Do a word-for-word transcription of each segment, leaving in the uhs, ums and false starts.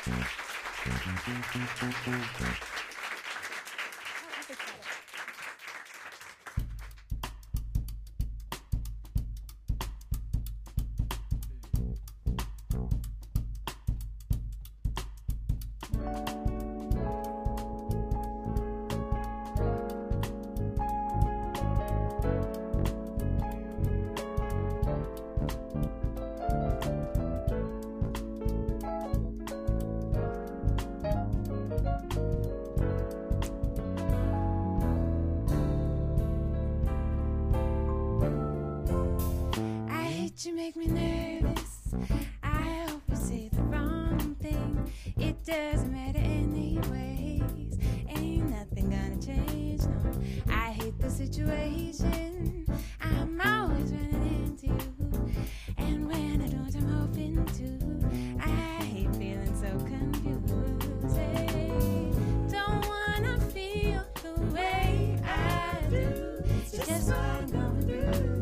You make me nervous. I hope you say the wrong thing. It doesn't matter anyways. Ain't nothing gonna change, no. I hate the situation I'm always running into. And when I don't, I'm hoping to. I hate feeling so confused. Hey, don't wanna feel the way I do. It's just what I'm going through.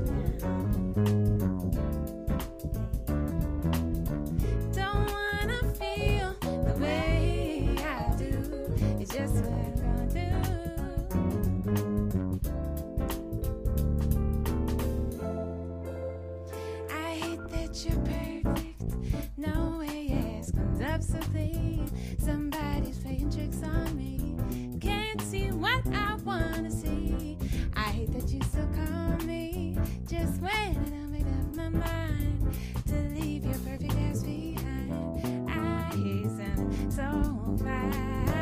Just what I'm gonna do. I hate that you're perfect. No way, yes, comes up so clean. Somebody's playing tricks on me. Can't see what I wanna see. I hate that you still call me. Just when I don't make up my mind to leave your perfect ass behind. I hate sounding so fine.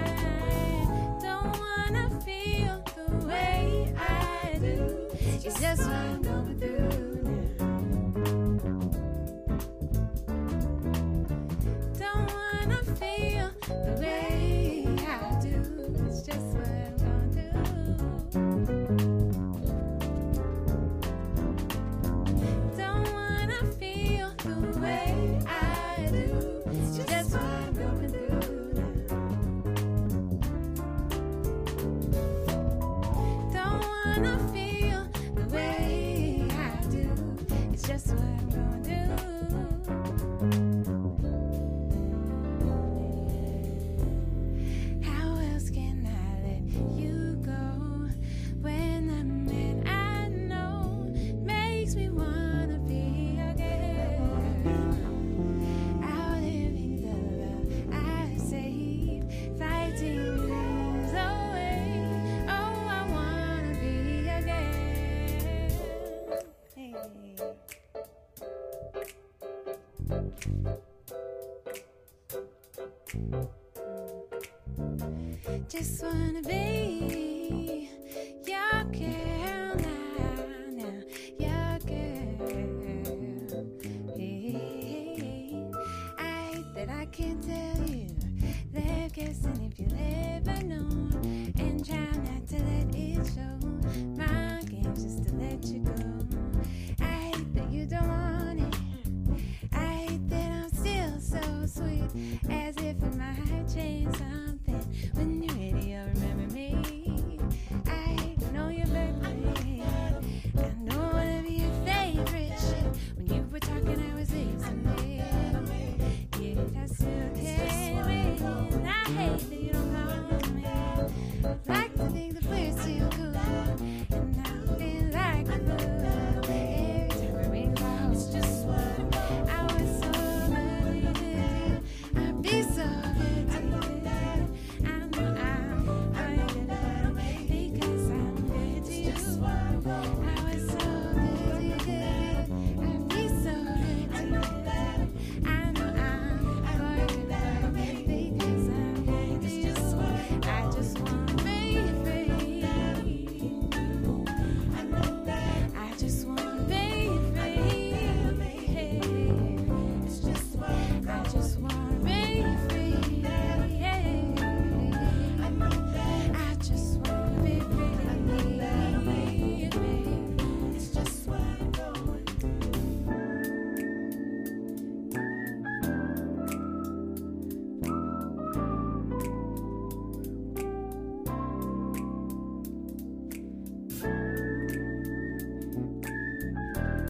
It's just what I'm going through now. Don't wanna feel the way I do. It's just what I'm gonna do. Don't wanna feel the way I do. It's just what I'm going through now. Don't wanna feel just what I'm gonna do. How else can I let you go when the man I know makes me wanna be again? Outliving the love I saved, fighting to lose away. Oh, I wanna be again. Hey. Just wanna be your girl now, now, your girl. Hey, I hate that I can't tell you. They're guessing if you'll ever know, and try not to let it show. My game's just to let you go. I hate that you don't want it. I hate that I'm still so sweet as